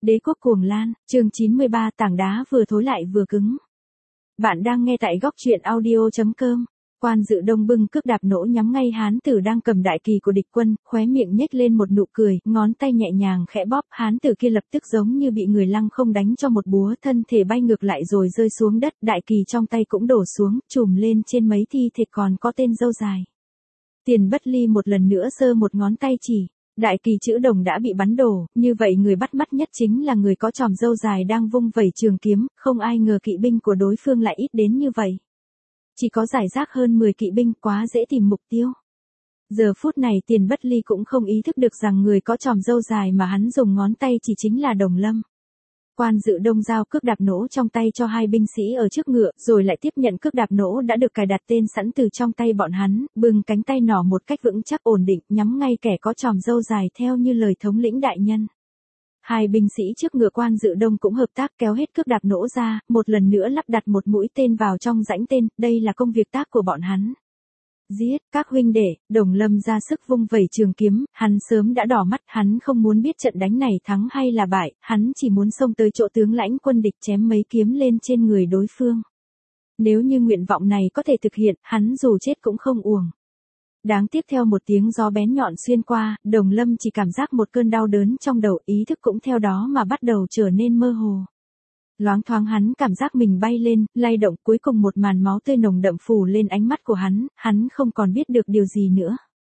Đế quốc cuồng lan, chương 93 tảng đá vừa thối lại vừa cứng. Bạn đang nghe tại góc truyện audio.com. Quan Dự Đông bưng cước đạp nỗ nhắm ngay hán tử đang cầm đại kỳ của địch quân, khóe miệng nhếch lên một nụ cười, ngón tay nhẹ nhàng khẽ bóp, hán tử kia lập tức giống như bị người lăng không đánh cho một búa, thân thể bay ngược lại rồi rơi xuống đất, đại kỳ trong tay cũng đổ xuống, trùm lên trên mấy thi thể còn có tên dâu dài. Tiền Bất Ly một lần nữa giơ một ngón tay chỉ. Đại kỳ chữ đồng đã bị bắn đổ, như vậy người bắt mắt nhất chính là người có chòm râu dài đang vung vẩy trường kiếm, không ai ngờ kỵ binh của đối phương lại ít đến như vậy. Chỉ có giải rác hơn 10 kỵ binh, quá dễ tìm mục tiêu. Giờ phút này Tiền Bất Ly cũng không ý thức được rằng người có chòm râu dài mà hắn dùng ngón tay chỉ chính là Đồng Lâm. Quan Dự Đông giao cước đạp nỗ trong tay cho hai binh sĩ ở trước ngựa, rồi lại tiếp nhận cước đạp nỗ đã được cài đặt tên sẵn từ trong tay bọn hắn, bưng cánh tay nỏ một cách vững chắc ổn định, nhắm ngay kẻ có chòm râu dài theo như lời thống lĩnh đại nhân. Hai binh sĩ trước ngựa Quan Dự Đông cũng hợp tác kéo hết cước đạp nỗ ra, một lần nữa lắp đặt một mũi tên vào trong rãnh tên, đây là công việc tác của bọn hắn. Giết, các huynh đệ, Đồng Lâm ra sức vung vẩy trường kiếm, hắn sớm đã đỏ mắt, hắn không muốn biết trận đánh này thắng hay là bại, hắn chỉ muốn xông tới chỗ tướng lãnh quân địch chém mấy kiếm lên trên người đối phương. Nếu như nguyện vọng này có thể thực hiện, hắn dù chết cũng không uổng. Đáng tiếc theo một tiếng gió bén nhọn xuyên qua, Đồng Lâm chỉ cảm giác một cơn đau đớn trong đầu, ý thức cũng theo đó mà bắt đầu trở nên mơ hồ. Loáng thoáng hắn cảm giác mình bay lên, lay động, cuối cùng một màn máu tươi nồng đậm phủ lên ánh mắt của hắn không còn biết được điều gì nữa.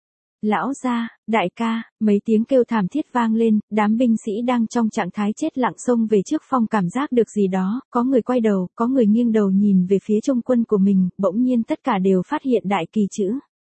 Lão gia, đại ca, mấy tiếng kêu thảm thiết vang lên, đám binh sĩ đang trong trạng thái chết lặng xông về trước phong cảm giác được gì đó, có người quay đầu, có người nghiêng đầu nhìn về phía trung quân của mình, bỗng nhiên tất cả đều phát hiện đại kỳ chữ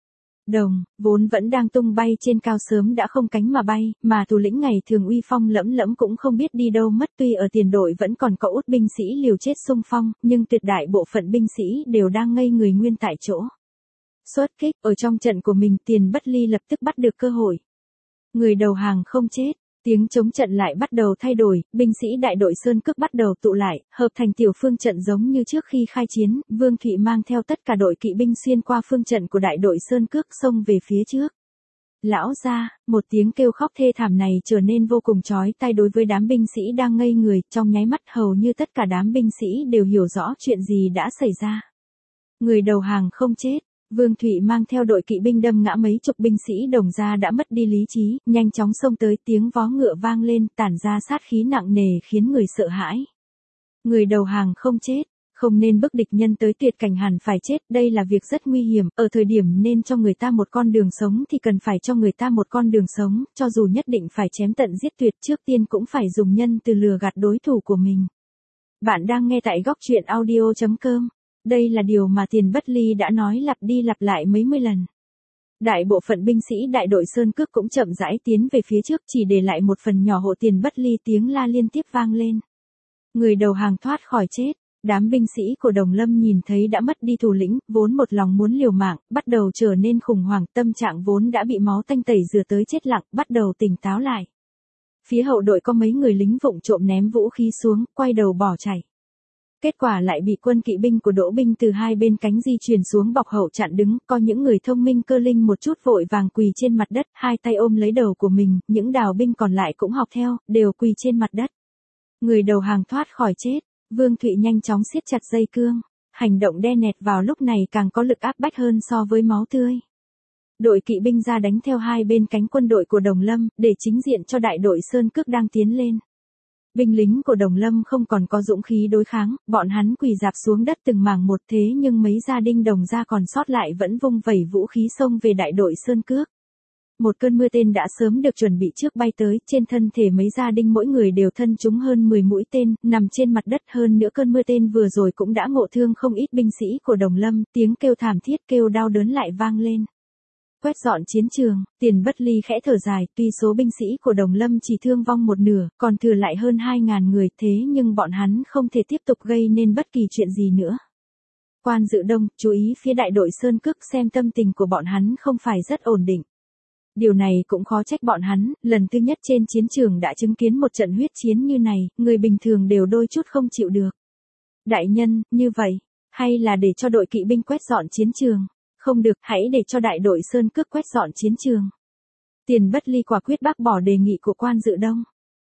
Đồng, vốn vẫn đang tung bay trên cao sớm đã không cánh mà bay, mà thủ lĩnh ngày thường uy phong lẫm lẫm cũng không biết đi đâu mất, tuy ở tiền đội vẫn còn có út binh sĩ liều chết xung phong, nhưng tuyệt đại bộ phận binh sĩ đều đang ngây người nguyên tại chỗ. Xuất kích, ở trong trận của mình Tiền Bất Ly lập tức bắt được cơ hội. Người đầu hàng không chết. Tiếng chống trận lại bắt đầu thay đổi, binh sĩ đại đội Sơn Cước bắt đầu tụ lại, hợp thành tiểu phương trận giống như trước khi khai chiến, Vương Thụy mang theo tất cả đội kỵ binh xuyên qua phương trận của đại đội Sơn Cước xông về phía trước. Lão gia, một tiếng kêu khóc thê thảm này trở nên vô cùng chói tai đối với đám binh sĩ đang ngây người, trong nháy mắt hầu như tất cả đám binh sĩ đều hiểu rõ chuyện gì đã xảy ra. Người đầu hàng không chết. Vương Thụy mang theo đội kỵ binh đâm ngã mấy chục binh sĩ Đồng gia đã mất đi lý trí, nhanh chóng xông tới, tiếng vó ngựa vang lên, tản ra sát khí nặng nề khiến người sợ hãi. Người đầu hàng không chết, không nên bức địch nhân tới tuyệt cảnh hẳn phải chết, đây là việc rất nguy hiểm, ở thời điểm nên cho người ta một con đường sống thì cần phải cho người ta một con đường sống, cho dù nhất định phải chém tận giết tuyệt trước tiên cũng phải dùng nhân từ lừa gạt đối thủ của mình. Bạn đang nghe tại góc truyện audio.com. Đây là điều mà Tiền Bất Ly đã nói lặp đi lặp lại mấy mươi lần. Đại bộ phận binh sĩ đại đội Sơn Cước cũng chậm rãi tiến về phía trước, chỉ để lại một phần nhỏ hộ Tiền Bất Ly, tiếng la liên tiếp vang lên. Người đầu hàng thoát khỏi chết, đám binh sĩ của Đồng Lâm nhìn thấy đã mất đi thủ lĩnh, vốn một lòng muốn liều mạng, bắt đầu trở nên khủng hoảng, tâm trạng vốn đã bị máu tanh tẩy rửa tới chết lặng, bắt đầu tỉnh táo lại. Phía hậu đội có mấy người lính vụng trộm ném vũ khí xuống, quay đầu bỏ chạy. Kết quả lại bị quân kỵ binh của Đỗ binh từ hai bên cánh di chuyển xuống bọc hậu chặn đứng, có những người thông minh cơ linh một chút vội vàng quỳ trên mặt đất, hai tay ôm lấy đầu của mình, những đào binh còn lại cũng học theo, đều quỳ trên mặt đất. Người đầu hàng thoát khỏi chết, Vương Thụy nhanh chóng siết chặt dây cương, hành động đe nẹt vào lúc này càng có lực áp bách hơn so với máu tươi. Đội kỵ binh ra đánh theo hai bên cánh quân đội của Đồng Lâm, để chính diện cho đại đội Sơn Cước đang tiến lên. Binh lính của Đồng Lâm không còn có dũng khí đối kháng, bọn hắn quỳ rạp xuống đất từng mảng một, thế nhưng mấy gia đình Đồng gia còn sót lại vẫn vung vẩy vũ khí xông về đại đội Sơn Cước. Một cơn mưa tên đã sớm được chuẩn bị trước bay tới, trên thân thể mấy gia đình mỗi người đều thân trúng hơn 10 mũi tên, nằm trên mặt đất, hơn nữa cơn mưa tên vừa rồi cũng đã ngộ thương không ít binh sĩ của Đồng Lâm, tiếng kêu thảm thiết kêu đau đớn lại vang lên. Quét dọn chiến trường, Tiền Bất Ly khẽ thở dài, tuy số binh sĩ của Đồng Lâm chỉ thương vong một nửa, còn thừa lại hơn 2.000 người, thế nhưng bọn hắn không thể tiếp tục gây nên bất kỳ chuyện gì nữa. Quan Dự Đông, chú ý phía đại đội Sơn Cước xem tâm tình của bọn hắn không phải rất ổn định. Điều này cũng khó trách bọn hắn, lần thứ nhất trên chiến trường đã chứng kiến một trận huyết chiến như này, người bình thường đều đôi chút không chịu được. Đại nhân, như vậy, hay là để cho đội kỵ binh quét dọn chiến trường? Không được, hãy để cho đại đội Sơn Cước quét dọn chiến trường. Tiền Bất Ly quả quyết bác bỏ đề nghị của Quan Dự Đông.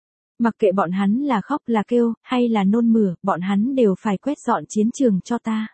Mặc kệ bọn hắn là khóc là kêu, hay là nôn mửa, bọn hắn đều phải quét dọn chiến trường cho ta.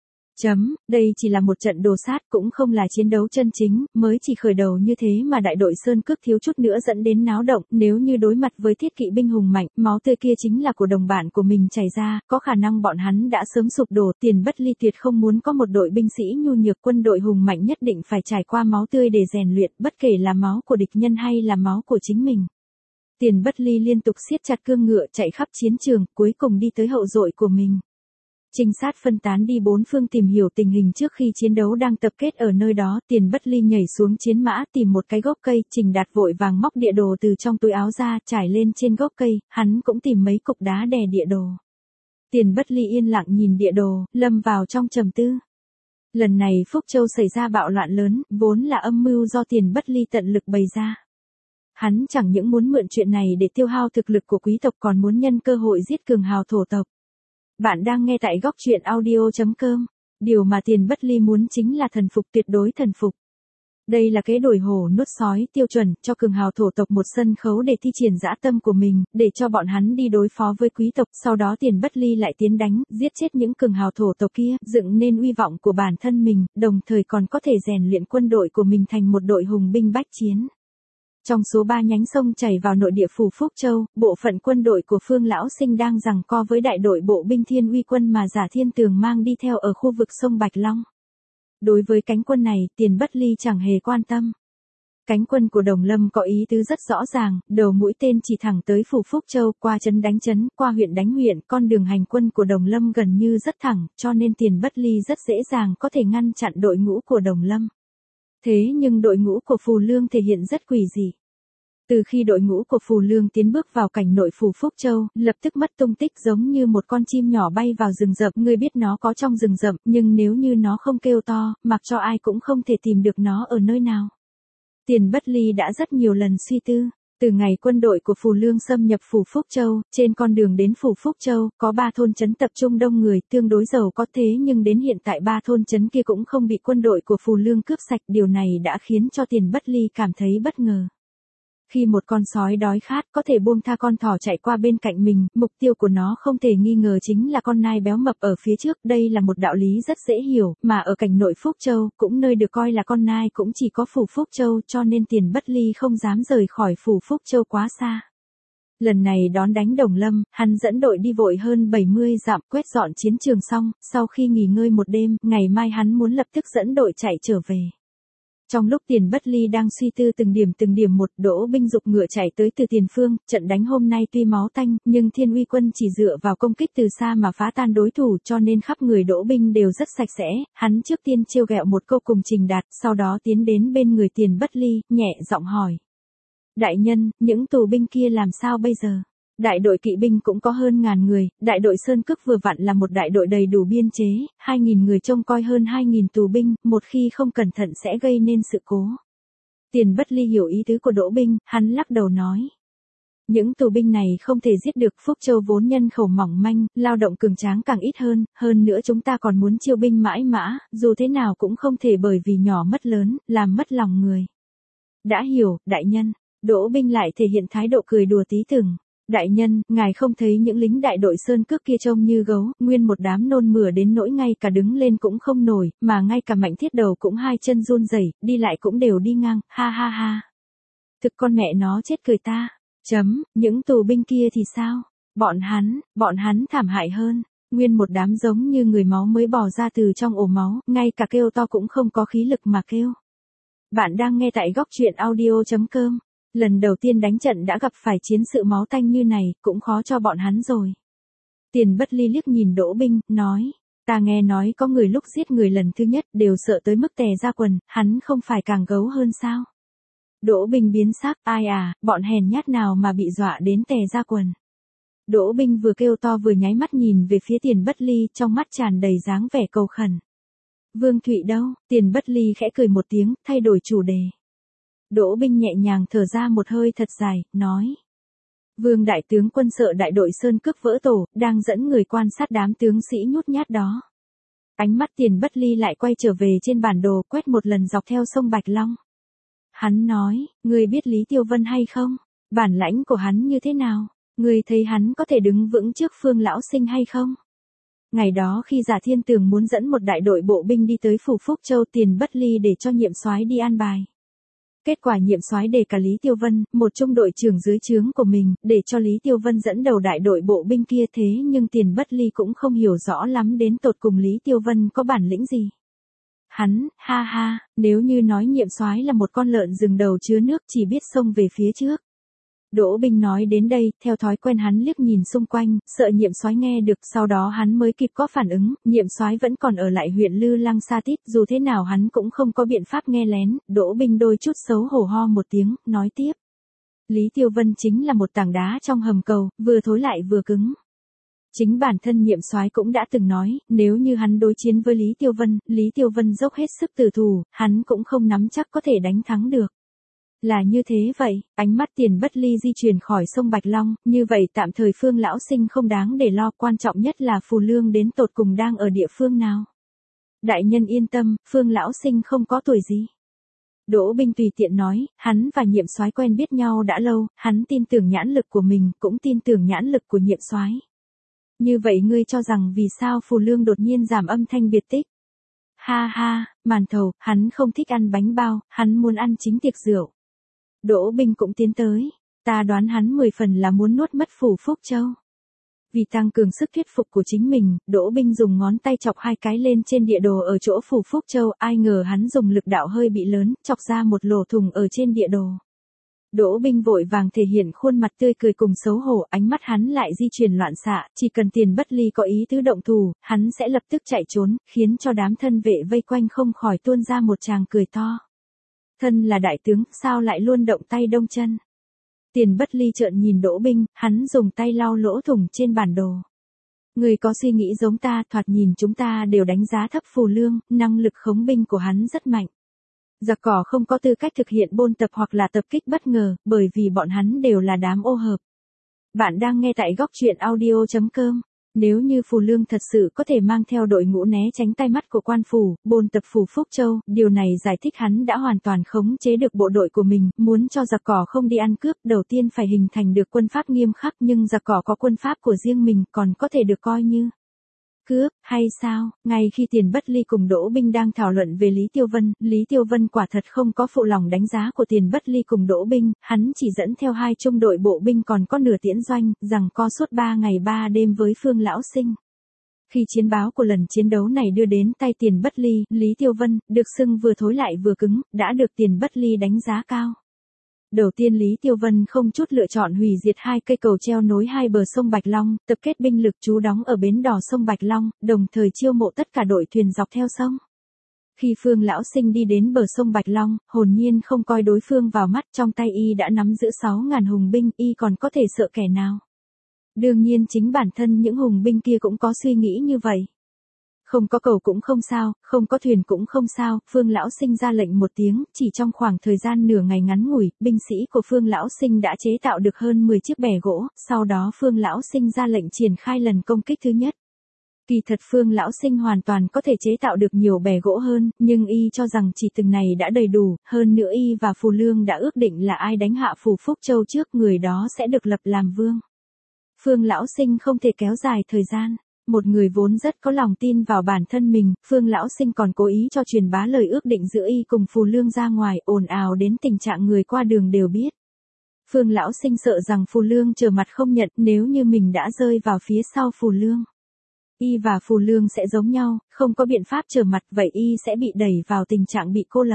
Đây chỉ là một trận đồ sát, cũng không là chiến đấu chân chính, mới chỉ khởi đầu như thế mà đại đội Sơn Cước thiếu chút nữa dẫn đến náo động, nếu như đối mặt với thiết kỵ binh hùng mạnh, máu tươi kia chính là của đồng bạn của mình chảy ra, có khả năng bọn hắn đã sớm sụp đổ. Tiền Bất Ly tuyệt không muốn có một đội binh sĩ nhu nhược, quân đội hùng mạnh nhất định phải trải qua máu tươi để rèn luyện, bất kể là máu của địch nhân hay là máu của chính mình. Tiền Bất Ly liên tục siết chặt cương ngựa chạy khắp chiến trường, cuối cùng đi tới hậu dội của mình. Trinh sát phân tán đi bốn phương tìm hiểu tình hình trước khi chiến đấu đang tập kết ở nơi đó. Tiền Bất Ly nhảy xuống chiến mã tìm một cái gốc cây, Trình Đạt vội vàng móc địa đồ từ trong túi áo ra, trải lên trên gốc cây, hắn cũng tìm mấy cục đá đè địa đồ. Tiền Bất Ly yên lặng nhìn địa đồ, lâm vào trong trầm tư. Lần này Phúc Châu xảy ra bạo loạn lớn, vốn là âm mưu do Tiền Bất Ly tận lực bày ra. Hắn chẳng những muốn mượn chuyện này để tiêu hao thực lực của quý tộc, còn muốn nhân cơ hội giết cường hào thổ tộc. Bạn đang nghe tại góc truyện audio.com. Điều mà Tiền Bất Ly muốn chính là thần phục, tuyệt đối thần phục. Đây là kế đuổi hổ nuốt sói tiêu chuẩn, cho cường hào thổ tộc một sân khấu để thi triển dã tâm của mình, để cho bọn hắn đi đối phó với quý tộc, sau đó Tiền Bất Ly lại tiến đánh, giết chết những cường hào thổ tộc kia, dựng nên uy vọng của bản thân mình, đồng thời còn có thể rèn luyện quân đội của mình thành một đội hùng binh bách chiến. Trong số 3 nhánh sông chảy vào nội địa phủ Phúc Châu, bộ phận quân đội của Phương Lão Sinh đang giằng co với đại đội bộ binh Thiên Uy quân mà Giả Thiên Tường mang đi theo ở khu vực sông Bạch Long. Đối với cánh quân này, Tiền Bất Ly chẳng hề quan tâm. Cánh quân của Đồng Lâm có ý tứ rất rõ ràng, đầu mũi tên chỉ thẳng tới phủ Phúc Châu, qua trấn đánh trấn, qua huyện đánh huyện, con đường hành quân của Đồng Lâm gần như rất thẳng, cho nên Tiền Bất Ly rất dễ dàng có thể ngăn chặn đội ngũ của Đồng Lâm. Thế nhưng đội ngũ của Phù Lương thể hiện rất quỷ dị. Từ khi đội ngũ của Phù Lương tiến bước vào cảnh nội phủ Phúc Châu, lập tức mất tung tích, giống như một con chim nhỏ bay vào rừng rậm. Ngươi biết nó có trong rừng rậm, nhưng nếu như nó không kêu to, mặc cho ai cũng không thể tìm được nó ở nơi nào. Tiền Bất Ly đã rất nhiều lần suy tư. Từ ngày quân đội của Phù Lương xâm nhập phủ Phúc Châu, trên con đường đến phủ Phúc Châu, có 3 thôn trấn tập trung đông người, tương đối giàu có, thế nhưng đến hiện tại 3 thôn trấn kia cũng không bị quân đội của Phù Lương cướp sạch, điều này đã khiến cho Tiền Bất Ly cảm thấy bất ngờ. Khi một con sói đói khát có thể buông tha con thỏ chạy qua bên cạnh mình, mục tiêu của nó không thể nghi ngờ chính là con nai béo mập ở phía trước. Đây là một đạo lý rất dễ hiểu, mà ở cảnh nội Phúc Châu, cũng nơi được coi là con nai cũng chỉ có phủ Phúc Châu, cho nên Tiền Bất Ly không dám rời khỏi phủ Phúc Châu quá xa. Lần này đón đánh Đồng Lâm, hắn dẫn đội đi vội hơn 70 dặm, quét dọn chiến trường xong, sau khi nghỉ ngơi một đêm, ngày mai hắn muốn lập tức dẫn đội chạy trở về. Trong lúc Tiền Bất Ly đang suy tư từng điểm một, Đỗ binh dục ngựa chạy tới từ tiền phương. Trận đánh hôm nay tuy máu tanh, nhưng Thiên Uy quân chỉ dựa vào công kích từ xa mà phá tan đối thủ, cho nên khắp người Đỗ binh đều rất sạch sẽ. Hắn trước tiên trêu ghẹo một câu cùng Trình Đạt, sau đó tiến đến bên người Tiền Bất Ly, nhẹ giọng hỏi: đại nhân, những tù binh kia làm sao bây giờ? Đại đội kỵ binh cũng có hơn 1000 người, đại đội Sơn Cước vừa vặn là một đại đội đầy đủ biên chế, 2000 người trông coi hơn 2000 tù binh, một khi không cẩn thận sẽ gây nên sự cố. Tiền Bất Ly hiểu ý tứ của Đỗ binh, hắn lắc đầu nói: những tù binh này không thể giết được, Phúc Châu vốn nhân khẩu mỏng manh, lao động cường tráng càng ít hơn nữa chúng ta còn muốn chiêu binh mãi mã, dù thế nào cũng không thể bởi vì nhỏ mất lớn, làm mất lòng người. Đã hiểu, đại nhân. Đỗ binh lại thể hiện thái độ cười đùa tí tưởng: đại nhân, ngài không thấy những lính đại đội Sơn Cước kia trông như gấu, nguyên một đám nôn mửa đến nỗi ngay cả đứng lên cũng không nổi, mà ngay cả Mạnh Thiết Đầu cũng hai chân run rẩy, đi lại cũng đều đi ngang, ha ha ha. Thực con mẹ nó chết cười ta. Những tù binh kia thì sao? Bọn hắn thảm hại hơn, nguyên một đám giống như người máu mới bò ra từ trong ổ máu, ngay cả kêu to cũng không có khí lực mà kêu. Bạn đang nghe tại góc truyện audio.com. Lần đầu tiên đánh trận đã gặp phải chiến sự máu tanh như này, cũng khó cho bọn hắn rồi. Tiền Bất Ly liếc nhìn Đỗ binh, nói: ta nghe nói có người lúc giết người lần thứ nhất đều sợ tới mức tè ra quần, hắn không phải càng gấu hơn sao? Đỗ binh biến sắc: ai à, bọn hèn nhát nào mà bị dọa đến tè ra quần. Đỗ binh vừa kêu to vừa nháy mắt nhìn về phía Tiền Bất Ly, trong mắt tràn đầy dáng vẻ cầu khẩn. Vương Thụy đâu? Tiền Bất Ly khẽ cười một tiếng, thay đổi chủ đề. Đỗ binh nhẹ nhàng thở ra một hơi thật dài, nói: Vương đại tướng quân sợ đại đội Sơn Cước vỡ tổ, đang dẫn người quan sát đám tướng sĩ nhút nhát đó. Ánh mắt Tiền Bất Ly lại quay trở về trên bản đồ, quét một lần dọc theo sông Bạch Long. Hắn nói: ngươi biết Lý Tiêu Vân hay không? Bản lãnh của hắn như thế nào? Ngươi thấy hắn có thể đứng vững trước Phương lão sinh hay không? Ngày đó khi Giả Thiên Tường muốn dẫn một đại đội bộ binh đi tới phủ Phúc Châu, Tiền Bất Ly để cho Nhiệm Soái đi an bài. Kết quả Nhiệm Soái đề cả Lý Tiêu Vân, một trung đội trưởng dưới trướng của mình, để cho Lý Tiêu Vân dẫn đầu đại đội bộ binh kia, thế nhưng Tiền Bất Ly cũng không hiểu rõ lắm đến tột cùng Lý Tiêu Vân có bản lĩnh gì. Hắn, ha ha, nếu như nói Nhiệm Soái là một con lợn rừng đầu chứa nước chỉ biết xông về phía trước. Đỗ Binh nói đến đây, theo thói quen hắn liếc nhìn xung quanh, sợ Nhiệm Soái nghe được, sau đó hắn mới kịp có phản ứng, Nhiệm Soái vẫn còn ở lại huyện Lư Lăng Sa Tít, dù thế nào hắn cũng không có biện pháp nghe lén. Đỗ Binh đôi chút xấu hổ ho một tiếng, nói tiếp. Lý Tiêu Vân chính là một tảng đá trong hầm cầu, vừa thối lại vừa cứng. Chính bản thân Nhiệm Soái cũng đã từng nói, nếu như hắn đối chiến với Lý Tiêu Vân dốc hết sức tử thủ, hắn cũng không nắm chắc có thể đánh thắng được. Là như thế vậy, ánh mắt Tiền Bất Ly di chuyển khỏi sông Bạch Long, như vậy tạm thời Phương lão sinh không đáng để lo, quan trọng nhất là Phù Lương đến tột cùng đang ở địa phương nào. Đại nhân yên tâm, Phương lão sinh không có tuổi gì. Đỗ Binh tùy tiện nói, hắn và Nhiệm Soái quen biết nhau đã lâu, hắn tin tưởng nhãn lực của mình, cũng tin tưởng nhãn lực của Nhiệm Soái. Như vậy ngươi cho rằng vì sao Phù Lương đột nhiên giảm âm thanh biệt tích? Ha ha, Màn Thầu, hắn không thích ăn bánh bao, hắn muốn ăn chính tiệc rượu. Đỗ Binh cũng tiến tới, ta đoán hắn 10 phần là muốn nuốt mất phủ Phúc Châu. Vì tăng cường sức thuyết phục của chính mình, Đỗ Binh dùng ngón tay chọc 2 cái lên trên địa đồ ở chỗ phủ Phúc Châu, ai ngờ hắn dùng lực đạo hơi bị lớn, chọc ra một lỗ thủng ở trên địa đồ. Đỗ Binh vội vàng thể hiện khuôn mặt tươi cười cùng xấu hổ, ánh mắt hắn lại di chuyển loạn xạ, chỉ cần Tiền Bất Ly có ý tứ động thủ, hắn sẽ lập tức chạy trốn, khiến cho đám thân vệ vây quanh không khỏi tuôn ra một tràng cười to. Thân là đại tướng, sao lại luôn động tay động chân? Tiền Bất Ly trợn nhìn Đỗ Binh, hắn dùng tay lau lỗ thủng trên bản đồ. Người có suy nghĩ giống ta, thoạt nhìn chúng ta đều đánh giá thấp Phù Lương, năng lực khống binh của hắn rất mạnh. Giặc cỏ không có tư cách thực hiện bôn tập hoặc là tập kích bất ngờ, bởi vì bọn hắn đều là đám ô hợp. Bạn đang nghe tại góc truyện audio.com. Nếu như Phù Lương thật sự có thể mang theo đội ngũ né tránh tay mắt của quan phủ, bôn tập phủ Phúc Châu, điều này giải thích hắn đã hoàn toàn khống chế được bộ đội của mình, muốn cho giặc cỏ không đi ăn cướp, đầu tiên phải hình thành được quân pháp nghiêm khắc, nhưng giặc cỏ có quân pháp của riêng mình, còn có thể được coi như cướp, hay sao? Ngay khi Tiền Bất Ly cùng Đỗ Binh đang thảo luận về Lý Tiêu Vân quả thật không có phụ lòng đánh giá của Tiền Bất Ly cùng Đỗ Binh, hắn chỉ dẫn theo 2 trung đội bộ binh còn có nửa tiễn doanh, rằng co suốt 3 ngày 3 đêm với Phương lão sinh. Khi chiến báo của lần chiến đấu này đưa đến tay Tiền Bất Ly, Lý Tiêu Vân, được xưng vừa thối lại vừa cứng, đã được Tiền Bất Ly đánh giá cao. Đầu tiên Lý Tiêu Vân không chút lựa chọn hủy diệt 2 cây cầu treo nối 2 bờ sông Bạch Long, tập kết binh lực trú đóng ở bến đò sông Bạch Long, đồng thời chiêu mộ tất cả đội thuyền dọc theo sông. Khi Phương lão sinh đi đến bờ sông Bạch Long, hồn nhiên không coi đối phương vào mắt, trong tay y đã nắm giữ 6.000 hùng binh, y còn có thể sợ kẻ nào. Đương nhiên chính bản thân những hùng binh kia cũng có suy nghĩ như vậy. Không có cầu cũng không sao, không có thuyền cũng không sao, Phương lão sinh ra lệnh một tiếng, chỉ trong khoảng thời gian nửa ngày ngắn ngủi, binh sĩ của Phương lão sinh đã chế tạo được hơn 10 chiếc bè gỗ, sau đó Phương lão sinh ra lệnh triển khai lần công kích thứ nhất. Kỳ thật Phương lão sinh hoàn toàn có thể chế tạo được nhiều bè gỗ hơn, nhưng y cho rằng chỉ từng này đã đầy đủ, hơn nữa y và Phù Lương đã ước định là ai đánh hạ phủ Phúc Châu trước, người đó sẽ được lập làm vương. Phương lão sinh không thể kéo dài thời gian. Một người vốn rất có lòng tin vào bản thân mình, Phương lão sinh còn cố ý cho truyền bá lời ước định giữa y cùng Phù Lương ra ngoài, ồn ào đến tình trạng người qua đường đều biết. Phương lão sinh sợ rằng Phù Lương trở mặt không nhận, nếu như mình đã rơi vào phía sau Phù Lương. Y và Phù Lương sẽ giống nhau, không có biện pháp trở mặt, vậy y sẽ bị đẩy vào tình trạng bị cô lập.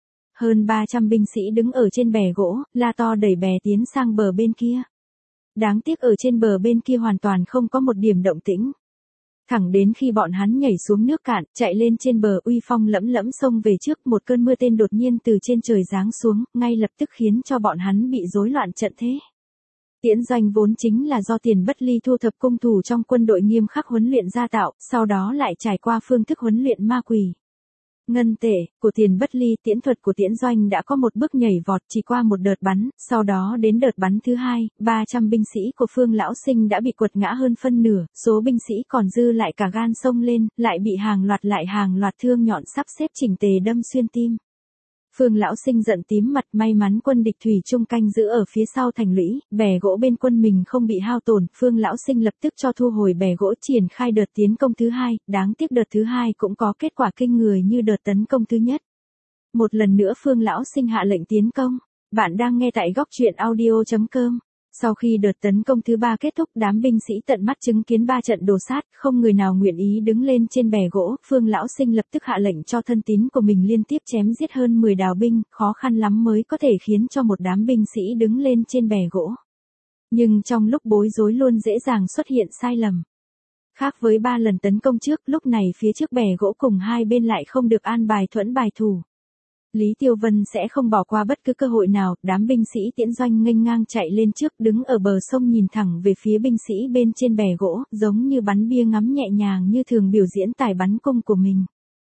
Hơn 300 binh sĩ đứng ở trên bè gỗ, la to đẩy bè tiến sang bờ bên kia. Đáng tiếc ở trên bờ bên kia hoàn toàn không có một điểm động tĩnh. Thẳng đến khi bọn hắn nhảy xuống nước cạn, chạy lên trên bờ uy phong lẫm lẫm xông về trước, một cơn mưa tên đột nhiên từ trên trời giáng xuống, ngay lập tức khiến cho bọn hắn bị rối loạn trận thế. Tiễn doanh vốn chính là do Tiền Bất Ly thu thập cung thủ trong quân đội nghiêm khắc huấn luyện ra tạo, sau đó lại trải qua phương thức huấn luyện ma quỷ. Ngân tể, của Tiền Bất Ly, tiễn thuật của tiễn doanh đã có một bước nhảy vọt chỉ qua một đợt bắn, sau đó đến đợt bắn thứ 2, 300 binh sĩ của Phương lão sinh đã bị quật ngã hơn phân nửa, số binh sĩ còn dư lại cả gan xông lên, lại bị hàng loạt thương nhọn sắp xếp chỉnh tề đâm xuyên tim. Phương lão sinh giận tím mặt, may mắn quân địch thủy chung canh giữ ở phía sau thành lũy, bè gỗ bên quân mình không bị hao tổn, Phương lão sinh lập tức cho thu hồi bè gỗ triển khai đợt tiến công thứ hai, đáng tiếc đợt thứ hai cũng có kết quả kinh người như đợt tấn công thứ nhất. Một lần nữa Phương lão sinh hạ lệnh tiến công. Bạn đang nghe tại góc truyện audio.com. Sau khi đợt tấn công thứ ba kết thúc, đám binh sĩ tận mắt chứng kiến 3 trận đồ sát, không người nào nguyện ý đứng lên trên bè gỗ, Phương lão sinh lập tức hạ lệnh cho thân tín của mình liên tiếp chém giết hơn 10 đào binh, khó khăn lắm mới có thể khiến cho một đám binh sĩ đứng lên trên bè gỗ. Nhưng trong lúc bối rối luôn dễ dàng xuất hiện sai lầm. Khác với 3 lần tấn công trước, lúc này phía trước bè gỗ cùng hai bên lại không được an bài thuẫn bài thủ. Lý Tiêu Vân sẽ không bỏ qua bất cứ cơ hội nào, đám binh sĩ tiễn doanh nghênh ngang chạy lên trước, đứng ở bờ sông nhìn thẳng về phía binh sĩ bên trên bè gỗ, giống như bắn bia ngắm nhẹ nhàng như thường biểu diễn tài bắn cung của mình.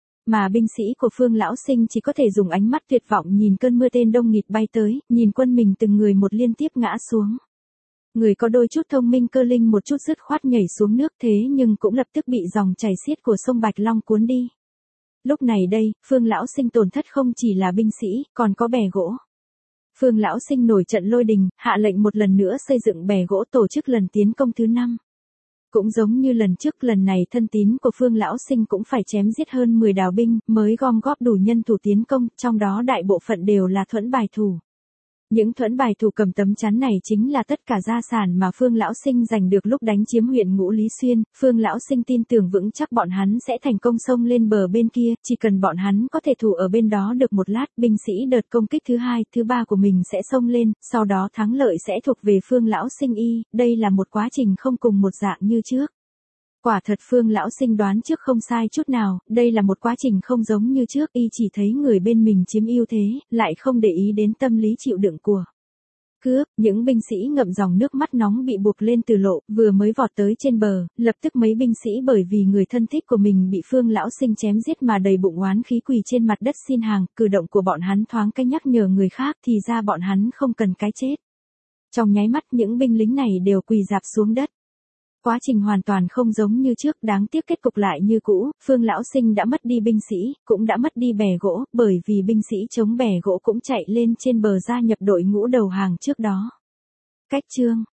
Mà binh sĩ của Phương lão sinh chỉ có thể dùng ánh mắt tuyệt vọng nhìn cơn mưa tên đông nghịt bay tới, nhìn quân mình từng người một liên tiếp ngã xuống. Người có đôi chút thông minh cơ linh một chút dứt khoát nhảy xuống nước, thế nhưng cũng lập tức bị dòng chảy xiết của sông Bạch Long cuốn đi. Lúc này đây, Phương lão sinh tổn thất không chỉ là binh sĩ, còn có bè gỗ. Phương lão sinh nổi trận lôi đình, hạ lệnh một lần nữa xây dựng bè gỗ, tổ chức lần tiến công thứ 5. Cũng giống như lần trước, lần này thân tín của Phương lão sinh cũng phải chém giết hơn 10 đào binh, mới gom góp đủ nhân thủ tiến công, trong đó đại bộ phận đều là thuẫn bài thủ. Những thuẫn bài thủ cầm tấm chắn này chính là tất cả gia sản mà Phương lão sinh giành được lúc đánh chiếm huyện Ngũ Lý Xuyên. Phương lão sinh tin tưởng vững chắc bọn hắn sẽ thành công xông lên bờ bên kia, chỉ cần bọn hắn có thể thủ ở bên đó được một lát, binh sĩ đợt công kích thứ 2, thứ 3 của mình sẽ xông lên, sau đó thắng lợi sẽ thuộc về Phương lão sinh y. Đây là một quá trình không cùng một dạng như trước. Quả thật Phương lão sinh đoán trước không sai chút nào, đây là một quá trình không giống như trước, y chỉ thấy người bên mình chiếm ưu thế, lại không để ý đến tâm lý chịu đựng của cướp. Những binh sĩ ngậm dòng nước mắt nóng bị buộc lên từ lộ, vừa mới vọt tới trên bờ, lập tức mấy binh sĩ bởi vì người thân thích của mình bị Phương lão sinh chém giết mà đầy bụng oán khí quỳ trên mặt đất xin hàng, cử động của bọn hắn thoáng cái nhắc nhở người khác thì ra bọn hắn không cần cái chết. Trong nháy mắt những binh lính này đều quỳ rạp xuống đất. Quá trình hoàn toàn không giống như trước, đáng tiếc kết cục lại như cũ, Phương lão sinh đã mất đi binh sĩ, cũng đã mất đi bè gỗ, bởi vì binh sĩ chống bè gỗ cũng chạy lên trên bờ gia nhập đội ngũ đầu hàng trước đó. Cách chương